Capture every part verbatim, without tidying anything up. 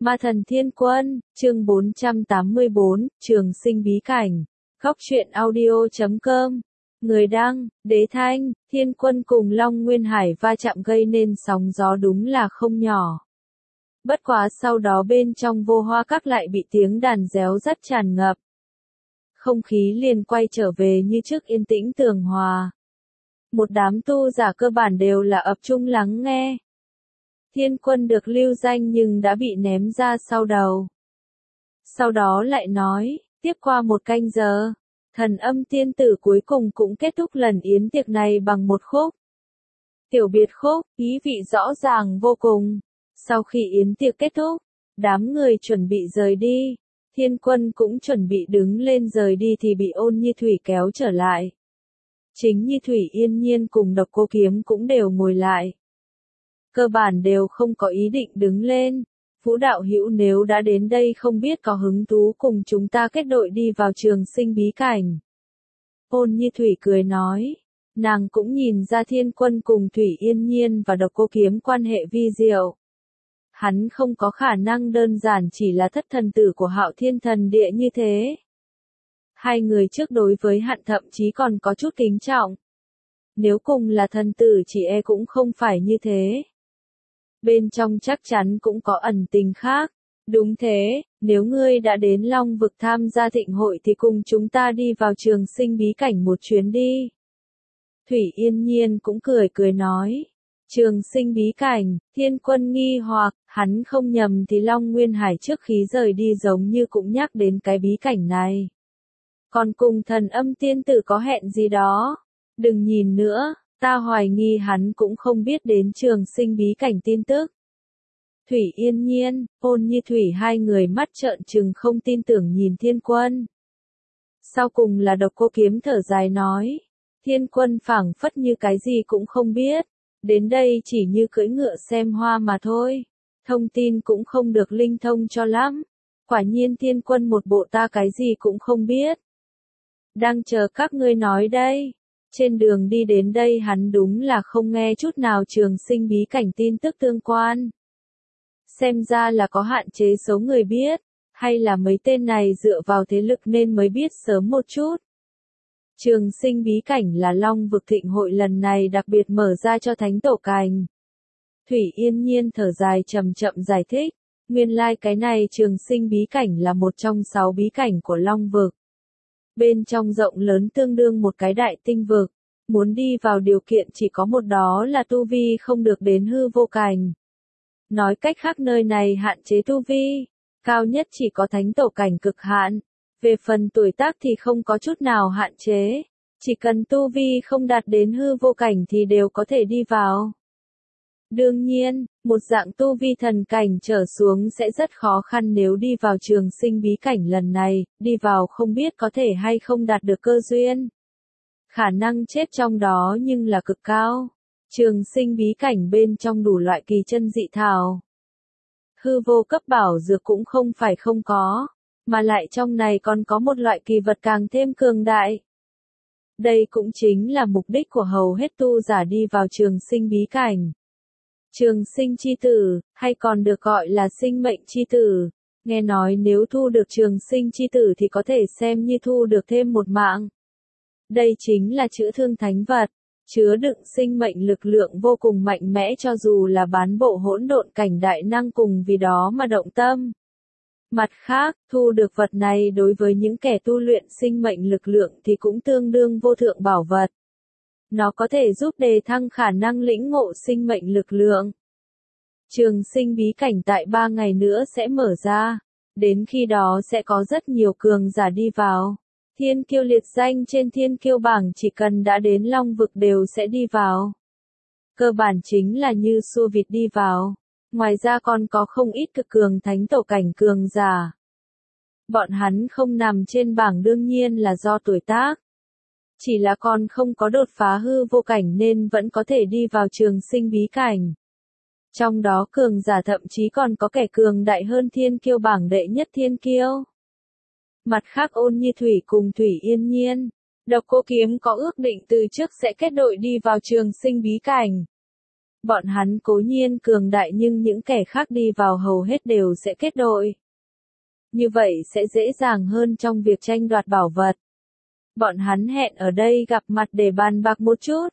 Ma thần thiên quân, chương bốn trăm tám mươi bốn, trường sinh bí cảnh. Góc truyện audio chấm com. Người đăng, Đế Thanh, Thiên Quân cùng Long Nguyên Hải va chạm gây nên sóng gió đúng là không nhỏ. Bất quá sau đó bên trong Vô Hoa Các lại bị tiếng đàn réo rắt tràn ngập. Không khí liền quay trở về như trước yên tĩnh tường hòa. Một đám tu giả cơ bản đều là ập trung lắng nghe. Thiên Quân được lưu danh nhưng đã bị ném ra sau đầu. Sau đó lại nói, tiếp qua một canh giờ, thần âm tiên tử cuối cùng cũng kết thúc lần yến tiệc này bằng một khúc. Tiểu biệt khúc, ý vị rõ ràng vô cùng. Sau khi yến tiệc kết thúc, đám người chuẩn bị rời đi. Thiên Quân cũng chuẩn bị đứng lên rời đi thì bị Ôn Như Thủy kéo trở lại. Chính Như Thủy Yên Nhiên cùng Độc Cô Kiếm cũng đều ngồi lại. Cơ bản đều không có ý định đứng lên. Vũ đạo hữu nếu đã đến đây không biết có hứng thú cùng chúng ta kết đội đi vào trường sinh bí cảnh. Ôn Như Thủy cười nói. Nàng cũng nhìn ra Thiên Quân cùng Thủy Yên Nhiên và Độc Cô Kiếm quan hệ vi diệu. Hắn không có khả năng đơn giản chỉ là thất thần tử của Hạo Thiên Thần Địa như thế. Hai người trước đối với Hạn thậm chí còn có chút kính trọng. Nếu cùng là thần tử chỉ e cũng không phải như thế. Bên trong chắc chắn cũng có ẩn tình khác. Đúng thế, nếu ngươi đã đến Long Vực tham gia thịnh hội thì cùng chúng ta đi vào trường sinh bí cảnh một chuyến đi. Thủy Yên Nhiên cũng cười cười nói. Trường sinh bí cảnh, Thiên Quân nghi hoặc, hắn không nhầm thì Long Nguyên Hải trước khi rời đi giống như cũng nhắc đến cái bí cảnh này. Còn cùng thần âm tiên tử có hẹn gì đó? Đừng nhìn nữa, ta hoài nghi hắn cũng không biết đến trường sinh bí cảnh tin tức. Thủy Yên Nhiên, Ôn Như Thủy hai người mắt trợn trừng không tin tưởng nhìn Thiên Quân. Sau cùng là Độc Cô Kiếm thở dài nói. Thiên Quân phảng phất như cái gì cũng không biết. Đến đây chỉ như cưỡi ngựa xem hoa mà thôi. Thông tin cũng không được linh thông cho lắm. Quả nhiên Thiên Quân một bộ ta cái gì cũng không biết. Đang chờ các ngươi nói đây. Trên đường đi đến đây hắn đúng là không nghe chút nào trường sinh bí cảnh tin tức tương quan. Xem ra là có hạn chế số người biết. Hay là mấy tên này dựa vào thế lực nên mới biết sớm một chút. Trường sinh bí cảnh là Long Vực thịnh hội lần này đặc biệt mở ra cho Thánh Tổ Cành. Thủy Yên Nhiên thở dài chậm chậm giải thích. Nguyên lai like cái này trường sinh bí cảnh là một trong sáu bí cảnh của Long Vực. Bên trong rộng lớn tương đương một cái đại tinh vực. Muốn đi vào điều kiện chỉ có một đó là tu vi không được đến hư vô cảnh. Nói cách khác nơi này hạn chế tu vi. Cao nhất chỉ có Thánh Tổ Cảnh cực hạn. Về phần tuổi tác thì không có chút nào hạn chế. Chỉ cần tu vi không đạt đến hư vô cảnh thì đều có thể đi vào. Đương nhiên, một dạng tu vi thần cảnh trở xuống sẽ rất khó khăn nếu đi vào trường sinh bí cảnh lần này, đi vào không biết có thể hay không đạt được cơ duyên. Khả năng chết trong đó nhưng là cực cao. Trường sinh bí cảnh bên trong đủ loại kỳ chân dị thảo. Hư vô cấp bảo dược cũng không phải không có. Mà lại trong này còn có một loại kỳ vật càng thêm cường đại. Đây cũng chính là mục đích của hầu hết tu giả đi vào trường sinh bí cảnh. Trường sinh chi tử, hay còn được gọi là sinh mệnh chi tử. Nghe nói nếu thu được trường sinh chi tử thì có thể xem như thu được thêm một mạng. Đây chính là chữ thương thánh vật, chứa đựng sinh mệnh lực lượng vô cùng mạnh mẽ cho dù là bán bộ hỗn độn cảnh đại năng cùng vì đó mà động tâm. Mặt khác, thu được vật này đối với những kẻ tu luyện sinh mệnh lực lượng thì cũng tương đương vô thượng bảo vật. Nó có thể giúp đề thăng khả năng lĩnh ngộ sinh mệnh lực lượng. Trường sinh bí cảnh tại ba ngày nữa sẽ mở ra. Đến khi đó sẽ có rất nhiều cường giả đi vào. Thiên kiêu liệt danh trên thiên kiêu bảng chỉ cần đã đến Long Vực đều sẽ đi vào. Cơ bản chính là như xua vịt đi vào. Ngoài ra còn có không ít cực cường Thánh Tổ Cảnh cường giả. Bọn hắn không nằm trên bảng đương nhiên là do tuổi tác. Chỉ là còn không có đột phá hư vô cảnh nên vẫn có thể đi vào trường sinh bí cảnh. Trong đó cường giả thậm chí còn có kẻ cường đại hơn thiên kiêu bảng đệ nhất thiên kiêu. Mặt khác Ôn Như Thủy cùng Thủy Yên Nhiên, Độc Cô Kiếm có ước định từ trước sẽ kết đội đi vào trường sinh bí cảnh. Bọn hắn cố nhiên cường đại nhưng những kẻ khác đi vào hầu hết đều sẽ kết đội. Như vậy sẽ dễ dàng hơn trong việc tranh đoạt bảo vật. Bọn hắn hẹn ở đây gặp mặt để bàn bạc một chút.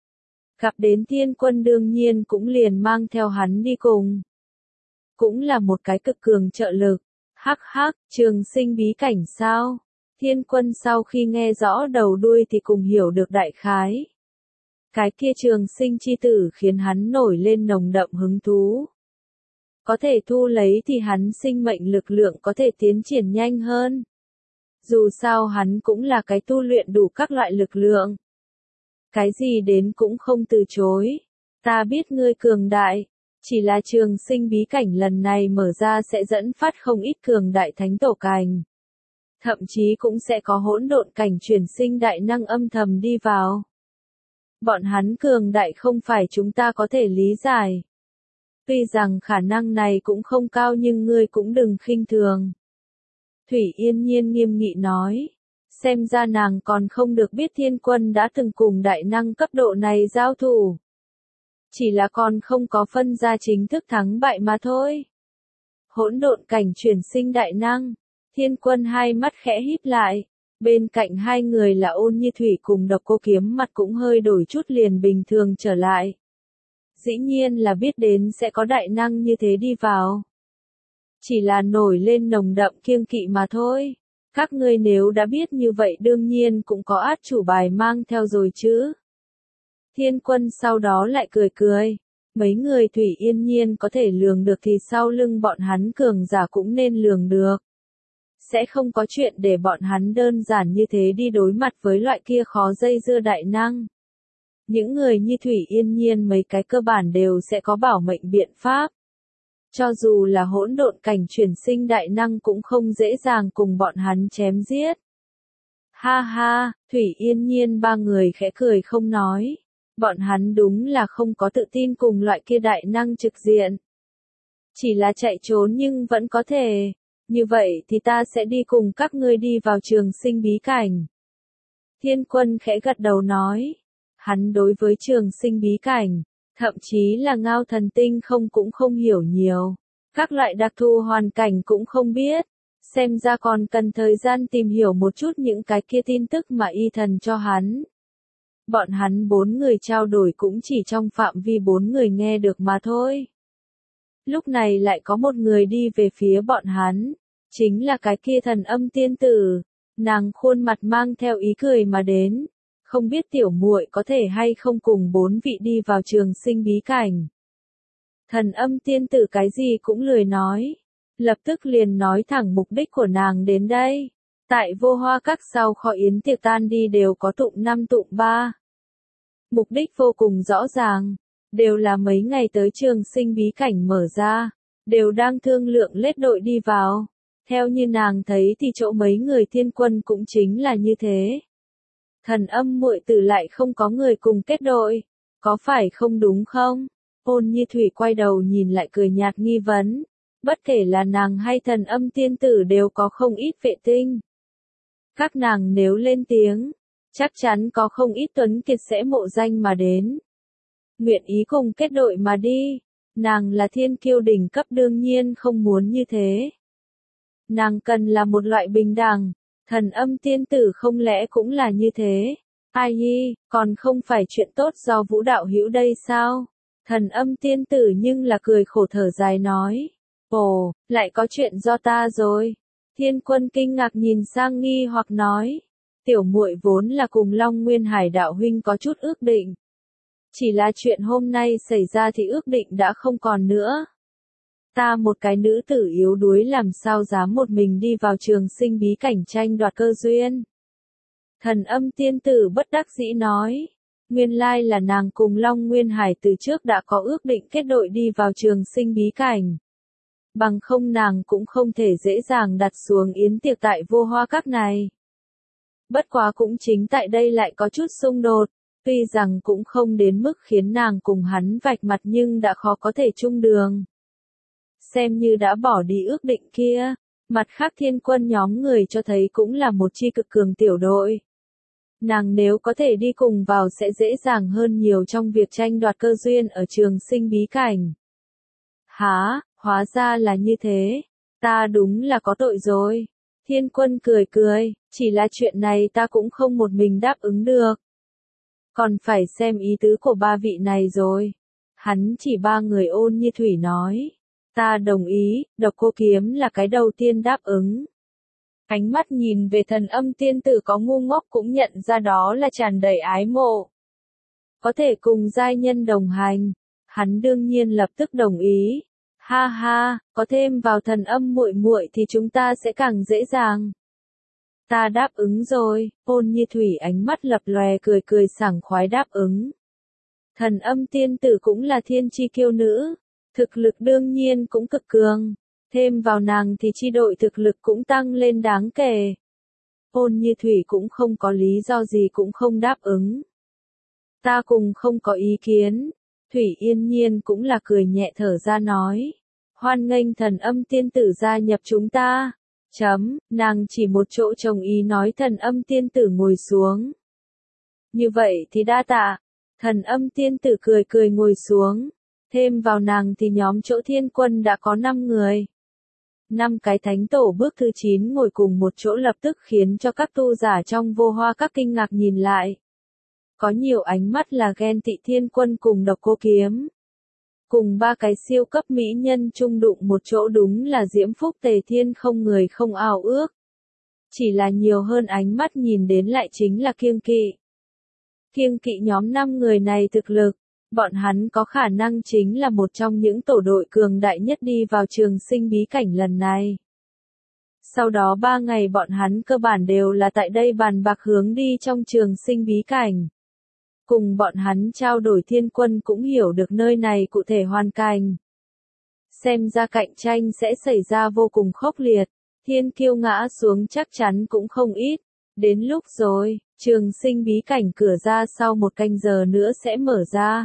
Gặp đến Thiên Quân đương nhiên cũng liền mang theo hắn đi cùng. Cũng là một cái cực cường trợ lực. Hắc hắc, trường sinh bí cảnh sao? Thiên Quân sau khi nghe rõ đầu đuôi thì cùng hiểu được đại khái. Cái kia trường sinh chi tử khiến hắn nổi lên nồng đậm hứng thú. Có thể thu lấy thì hắn sinh mệnh lực lượng có thể tiến triển nhanh hơn. Dù sao hắn cũng là cái tu luyện đủ các loại lực lượng. Cái gì đến cũng không từ chối. Ta biết ngươi cường đại. Chỉ là trường sinh bí cảnh lần này mở ra sẽ dẫn phát không ít cường đại thánh tổ cành. Thậm chí cũng sẽ có hỗn độn cảnh chuyển sinh đại năng âm thầm đi vào. Bọn hắn cường đại không phải chúng ta có thể lý giải. Tuy rằng khả năng này cũng không cao nhưng ngươi cũng đừng khinh thường. Thủy Yên Nhiên nghiêm nghị nói. Xem ra nàng còn không được biết Thiên Quân đã từng cùng đại năng cấp độ này giao thủ. Chỉ là còn không có phân ra chính thức thắng bại mà thôi. Hỗn độn cảnh chuyển sinh đại năng. Thiên Quân hai mắt khẽ híp lại. Bên cạnh hai người là Ôn Như Thủy cùng Độc Cô Kiếm mặt cũng hơi đổi chút liền bình thường trở lại. Dĩ nhiên là biết đến sẽ có đại năng như thế đi vào. Chỉ là nổi lên nồng đậm kiêng kỵ mà thôi. Các ngươi nếu đã biết như vậy đương nhiên cũng có át chủ bài mang theo rồi chứ. Thiên Quân sau đó lại cười cười. Mấy người Thủy Yên Nhiên có thể lường được thì sau lưng bọn hắn cường giả cũng nên lường được. Sẽ không có chuyện để bọn hắn đơn giản như thế đi đối mặt với loại kia khó dây dưa đại năng. Những người như Thủy Yên Nhiên mấy cái cơ bản đều sẽ có bảo mệnh biện pháp. Cho dù là hỗn độn cảnh chuyển sinh đại năng cũng không dễ dàng cùng bọn hắn chém giết. Ha ha, Thủy Yên Nhiên ba người khẽ cười không nói. Bọn hắn đúng là không có tự tin cùng loại kia đại năng trực diện. Chỉ là chạy trốn nhưng vẫn có thể. Như vậy thì ta sẽ đi cùng các ngươi đi vào trường sinh bí cảnh. Thiên Quân khẽ gật đầu nói. Hắn đối với trường sinh bí cảnh, thậm chí là Ngao Thần Tinh không cũng không hiểu nhiều. Các loại đặc thù hoàn cảnh cũng không biết. Xem ra còn cần thời gian tìm hiểu một chút những cái kia tin tức mà y thần cho hắn. Bọn hắn bốn người trao đổi cũng chỉ trong phạm vi bốn người nghe được mà thôi. Lúc này lại có một người đi về phía bọn hắn. Chính là cái kia Thần Âm tiên tử. Nàng khuôn mặt mang theo ý cười mà đến. Không biết tiểu muội có thể hay không cùng bốn vị đi vào trường sinh bí cảnh. Thần Âm tiên tử cái gì cũng lười nói. Lập tức liền nói thẳng mục đích của nàng đến đây. Tại Vô Hoa Các sau kho yến tiệc tan đi đều có tụng năm tụng ba. Mục đích vô cùng rõ ràng. Đều là mấy ngày tới trường sinh bí cảnh mở ra. Đều đang thương lượng lết đội đi vào. Theo như nàng thấy thì chỗ mấy người Thiên Quân cũng chính là như thế. Thần Âm muội tử lại không có người cùng kết đội. Có phải không đúng không? Ôn Như Thủy quay đầu nhìn lại cười nhạt nghi vấn. Bất kể là nàng hay Thần Âm tiên tử đều có không ít vệ tinh. Các nàng nếu lên tiếng, chắc chắn có không ít tuấn kiệt sẽ mộ danh mà đến. Nguyện ý cùng kết đội mà đi. Nàng là thiên kiêu đỉnh cấp đương nhiên không muốn như thế. Nàng cần là một loại bình đẳng. Thần Âm tiên tử không lẽ cũng là như thế. Ai hi, còn không phải chuyện tốt do Vũ đạo hữu đây sao? Thần Âm tiên tử nhưng là cười khổ thở dài nói. Ồ, lại có chuyện do ta rồi. Thiên Quân kinh ngạc nhìn sang nghi hoặc nói. Tiểu muội vốn là cùng Long Nguyên Hải đạo huynh có chút ước định. Chỉ là chuyện hôm nay xảy ra thì ước định đã không còn nữa. Ta một cái nữ tử yếu đuối làm sao dám một mình đi vào trường sinh bí cảnh tranh đoạt cơ duyên. Thần Âm tiên tử bất đắc dĩ nói. Nguyên lai là nàng cùng Long Nguyên Hải từ trước đã có ước định kết đội đi vào trường sinh bí cảnh. Bằng không nàng cũng không thể dễ dàng đặt xuống yến tiệc tại Vô Hoa Các này. Bất quá cũng chính tại đây lại có chút xung đột. Tuy rằng cũng không đến mức khiến nàng cùng hắn vạch mặt nhưng đã khó có thể chung đường. Xem như đã bỏ đi ước định kia. Mặt khác Thiên Quân nhóm người cho thấy cũng là một chi cực cường tiểu đội. Nàng nếu có thể đi cùng vào sẽ dễ dàng hơn nhiều trong việc tranh đoạt cơ duyên ở trường sinh bí cảnh. Hả, hóa ra là như thế. Ta đúng là có tội rồi. Thiên Quân cười cười, chỉ là chuyện này ta cũng không một mình đáp ứng được. Còn phải xem ý tứ của ba vị này rồi. Hắn chỉ ba người Ôn Như Thủy nói. Ta đồng ý, Độc Cô Kiếm là cái đầu tiên đáp ứng. Ánh mắt nhìn về Thần Âm tiên tử có ngu ngốc cũng nhận ra đó là tràn đầy ái mộ. Có thể cùng giai nhân đồng hành, hắn đương nhiên lập tức đồng ý. Ha ha, có thêm vào Thần Âm muội muội thì chúng ta sẽ càng dễ dàng. Ta đáp ứng rồi, Ôn Như Thủy ánh mắt lập lòe cười cười sảng khoái đáp ứng. Thần Âm tiên tử cũng là thiên chi kiêu nữ, thực lực đương nhiên cũng cực cường. Thêm vào nàng thì chi đội thực lực cũng tăng lên đáng kể. Ôn Như Thủy cũng không có lý do gì cũng không đáp ứng. Ta cùng không có ý kiến. Thủy Yên Nhiên cũng là cười nhẹ thở ra nói. Hoan nghênh Thần Âm tiên tử gia nhập chúng ta. Chấm, nàng chỉ một chỗ trồng ý nói Thần Âm tiên tử ngồi xuống. Như vậy thì đa tạ. Thần Âm tiên tử cười cười ngồi xuống. Thêm vào nàng thì nhóm chỗ Thiên Quân đã có năm người. Năm cái thánh tổ bước thứ chín ngồi cùng một chỗ lập tức khiến cho các tu giả trong Vô Hoa Các kinh ngạc nhìn lại. Có nhiều ánh mắt là ghen tị Thiên Quân cùng Độc Cô Kiếm. Cùng ba cái siêu cấp mỹ nhân chung đụng một chỗ đúng là diễm phúc tề thiên không người không ao ước. Chỉ là nhiều hơn ánh mắt nhìn đến lại chính là kiêng kỵ. Kiêng kỵ nhóm năm người này thực lực. Bọn hắn có khả năng chính là một trong những tổ đội cường đại nhất đi vào trường sinh bí cảnh lần này. Sau đó ba ngày bọn hắn cơ bản đều là tại đây bàn bạc hướng đi trong trường sinh bí cảnh. Cùng bọn hắn trao đổi Thiên Quân cũng hiểu được nơi này cụ thể hoàn cảnh. Xem ra cạnh tranh sẽ xảy ra vô cùng khốc liệt, thiên kiêu ngã xuống chắc chắn cũng không ít. Đến lúc rồi, trường sinh bí cảnh cửa ra sau một canh giờ nữa sẽ mở ra.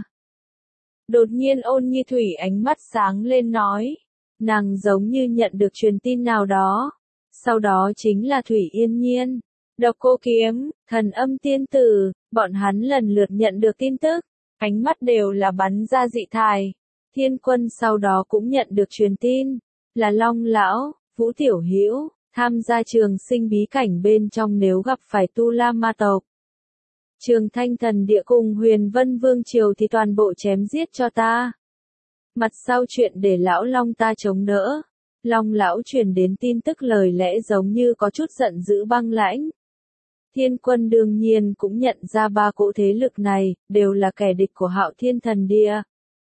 Đột nhiên Ôn Như Thủy ánh mắt sáng lên nói. Nàng giống như nhận được truyền tin nào đó. Sau đó chính là Thủy Yên Nhiên, Độc Cô Kiếm, Thần Âm tiên tử, bọn hắn lần lượt nhận được tin tức. Ánh mắt đều là bắn ra dị thải. Thiên Quân sau đó cũng nhận được truyền tin. Là Long Lão, Vũ Tiểu Hữu tham gia trường sinh bí cảnh bên trong nếu gặp phải Tu La Ma tộc. Trường Thanh Thần Địa cùng Huyền Vân Vương Triều thì toàn bộ chém giết cho ta. Mặt sau chuyện để lão Long ta chống đỡ. Long lão truyền đến tin tức lời lẽ giống như có chút giận dữ băng lãnh. Thiên Quân đương nhiên cũng nhận ra ba cỗ thế lực này, đều là kẻ địch của Hạo Thiên Thần Địa.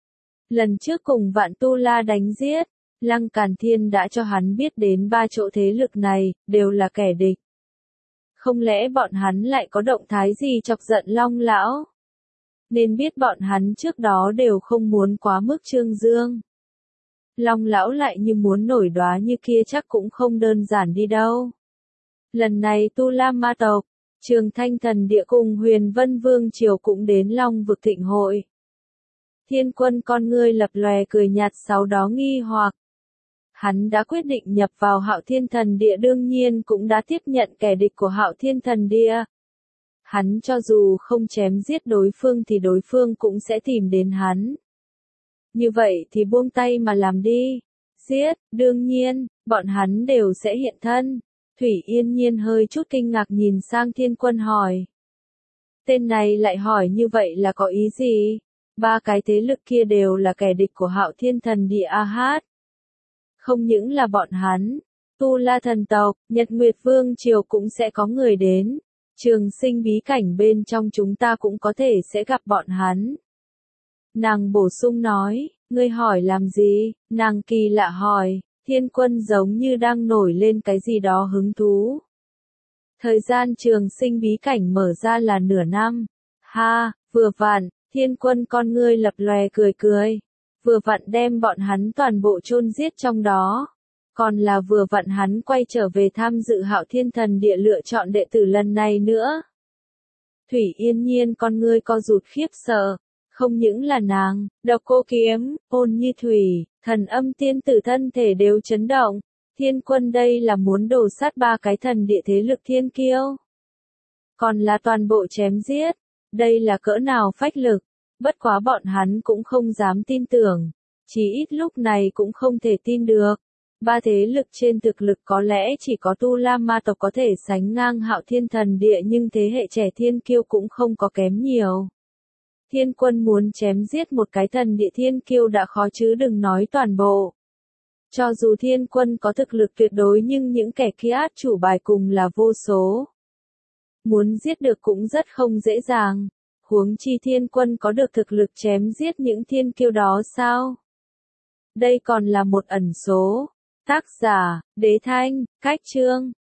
Lần trước cùng Vạn Tu La đánh giết, Lăng Càn Thiên đã cho hắn biết đến ba chỗ thế lực này, đều là kẻ địch. Không lẽ bọn hắn lại có động thái gì chọc giận Long lão? Nên biết bọn hắn trước đó đều không muốn quá mức trương dương. Long lão lại như muốn nổi đoá như kia chắc cũng không đơn giản đi đâu. Lần này Tu La Ma tộc, Trường Thanh Thần Địa cùng Huyền Vân Vương Triều cũng đến Long vực thịnh hội. Thiên Quân con ngươi lập lòe cười nhạt sau đó nghi hoặc. Hắn đã quyết định nhập vào Hạo Thiên Thần Địa đương nhiên cũng đã tiếp nhận kẻ địch của Hạo Thiên Thần Địa. Hắn cho dù không chém giết đối phương thì đối phương cũng sẽ tìm đến hắn. Như vậy thì buông tay mà làm đi. Giết, đương nhiên, bọn hắn đều sẽ hiện thân. Thủy Yên Nhiên hơi chút kinh ngạc nhìn sang Thiên Quân hỏi. Tên này lại hỏi như vậy là có ý gì? Ba cái thế lực kia đều là kẻ địch của Hạo Thiên Thần Địa a hát. Không những là bọn hắn, Tu La thần tộc, Nhật Nguyệt Vương Triều cũng sẽ có người đến. Trường sinh bí cảnh bên trong chúng ta cũng có thể sẽ gặp bọn hắn. Nàng bổ sung nói, ngươi hỏi làm gì? Nàng kỳ lạ hỏi, Thiên Quân giống như đang nổi lên cái gì đó hứng thú. Thời gian trường sinh bí cảnh mở ra là nửa năm. Ha, vừa vặn, Thiên Quân con ngươi lập lòe cười cười. Vừa vặn đem bọn hắn toàn bộ chôn giết trong đó. Còn là vừa vặn hắn quay trở về tham dự Hạo Thiên Thần Địa lựa chọn đệ tử lần này nữa. Thủy Yên Nhiên con ngươi co rụt khiếp sợ. Không những là nàng, Độc Cô Kiếm, Ôn Như Thủy, Thần Âm tiên tử thân thể đều chấn động. Thiên Quân đây là muốn đổ sát ba cái thần địa thế lực thiên kiêu. còn là toàn bộ chém giết. Đây là cỡ nào phách lực, bất quá bọn hắn cũng không dám tin tưởng, chỉ ít lúc này cũng không thể tin được. Ba thế lực trên thực lực có lẽ chỉ có Tu La ma tộc có thể sánh ngang Hạo Thiên Thần Địa, nhưng thế hệ trẻ thiên kiêu cũng không có kém nhiều. Thiên Quân muốn chém giết một cái thần địa thiên kiêu đã khó chứ đừng nói toàn bộ. Cho dù Thiên Quân có thực lực tuyệt đối nhưng những kẻ kia át chủ bài cùng là vô số. Muốn giết được cũng rất không dễ dàng. Huống chi Thiên Quân có được thực lực chém giết những thiên kiêu đó sao? Đây còn là một ẩn số. Tác giả, Đế Thanh, Cách Chương.